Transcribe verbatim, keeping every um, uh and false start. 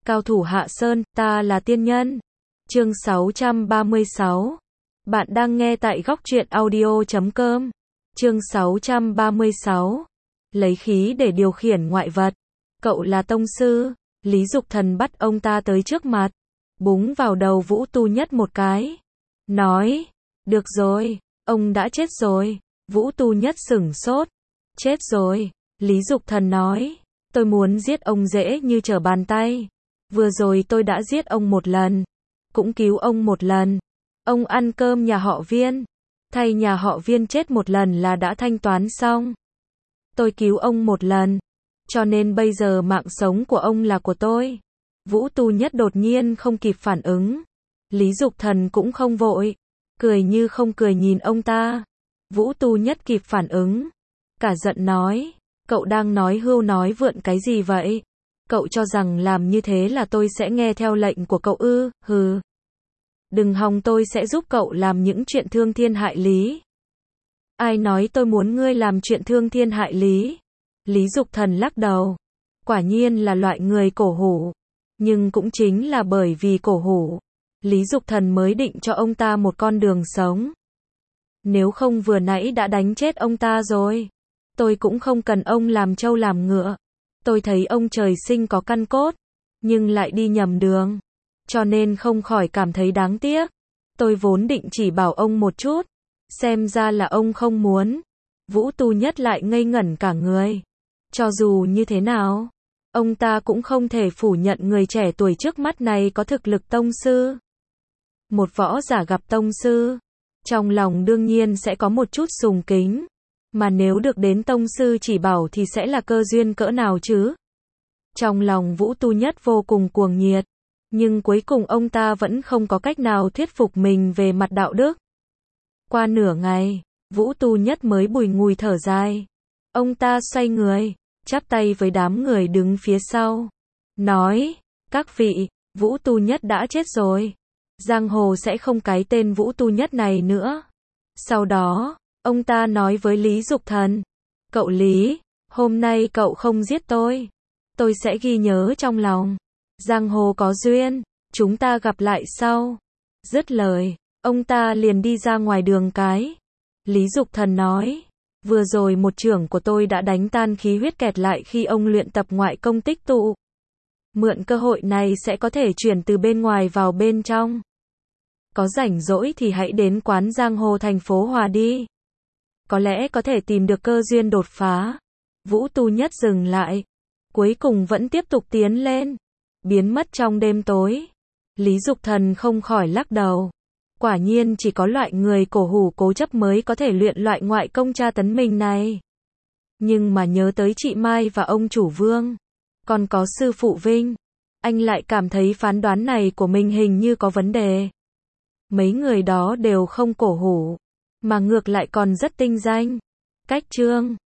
Cao thủ Hạ Sơn, ta là tiên nhân. Chương sáu trăm ba mươi sáu. Bạn đang nghe tại góc truyện audio chấm com. Chương sáu trăm ba mươi sáu. Lấy khí để điều khiển ngoại vật. Cậu là tông sư. Lý Dục Thần bắt ông ta tới trước mặt, búng vào đầu Vũ Tu Nhất một cái. Nói, được rồi, ông đã chết rồi. Vũ Tu Nhất sửng sốt. Chết rồi. Lý Dục Thần nói, tôi muốn giết ông dễ như trở bàn tay. Vừa rồi tôi đã giết ông một lần, cũng cứu ông một lần. Ông ăn cơm nhà họ Viên, thay nhà họ Viên chết một lần là đã thanh toán xong. Tôi cứu ông một lần, cho nên bây giờ mạng sống của ông là của tôi. Vũ Tu Nhất đột nhiên không kịp phản ứng. Lý Dục Thần cũng không vội, cười như không cười nhìn ông ta. Vũ Tu Nhất kịp phản ứng, cả giận nói, cậu đang nói hưu nói vượn cái gì vậy? Cậu cho rằng làm như thế là tôi sẽ nghe theo lệnh của cậu ư? Hừ. Đừng hòng tôi sẽ giúp cậu làm những chuyện thương thiên hại lý. Ai nói tôi muốn ngươi làm chuyện thương thiên hại lý? Lý Dục Thần lắc đầu. Quả nhiên là loại người cổ hủ. Nhưng cũng chính là bởi vì cổ hủ, Lý Dục Thần mới định cho ông ta một con đường sống. Nếu không vừa nãy đã đánh chết ông ta rồi. Tôi cũng không cần ông làm trâu làm ngựa. Tôi thấy ông trời sinh có căn cốt, nhưng lại đi nhầm đường, cho nên không khỏi cảm thấy đáng tiếc. Tôi vốn định chỉ bảo ông một chút, xem ra là ông không muốn. Vũ Tu Nhất lại ngây ngẩn cả người. Cho dù như thế nào, ông ta cũng không thể phủ nhận người trẻ tuổi trước mắt này có thực lực tông sư. Một võ giả gặp tông sư, trong lòng đương nhiên sẽ có một chút sùng kính. Mà nếu được đến tông sư chỉ bảo thì sẽ là cơ duyên cỡ nào chứ? Trong lòng Vũ Tu Nhất vô cùng cuồng nhiệt, nhưng cuối cùng ông ta vẫn không có cách nào thuyết phục mình về mặt đạo đức. Qua nửa ngày, Vũ Tu Nhất mới bùi ngùi thở dài. Ông ta xoay người, chắp tay với đám người đứng phía sau, nói, các vị, Vũ Tu Nhất đã chết rồi. Giang hồ sẽ không cái tên Vũ Tu Nhất này nữa. Sau đó, ông ta nói với Lý Dục Thần, cậu Lý, hôm nay cậu không giết tôi, tôi sẽ ghi nhớ trong lòng. Giang hồ có duyên, chúng ta gặp lại sau. Dứt lời, ông ta liền đi ra ngoài đường cái. Lý Dục Thần nói, vừa rồi một chưởng của tôi đã đánh tan khí huyết kẹt lại khi ông luyện tập ngoại công tích tụ. Mượn cơ hội này sẽ có thể chuyển từ bên ngoài vào bên trong. Có rảnh rỗi thì hãy đến quán giang hồ thành phố Hòa đi. Có lẽ có thể tìm được cơ duyên đột phá. Vũ Tu Nhất dừng lại, cuối cùng vẫn tiếp tục tiến lên, biến mất trong đêm tối. Lý Dục Thần không khỏi lắc đầu. Quả nhiên chỉ có loại người cổ hủ cố chấp mới có thể luyện loại ngoại công tra tấn mình này. Nhưng mà nhớ tới chị Mai và ông chủ Vương, còn có sư phụ Vinh, anh lại cảm thấy phán đoán này của mình hình như có vấn đề. Mấy người đó đều không cổ hủ, mà ngược lại còn rất tinh danh. Cách chương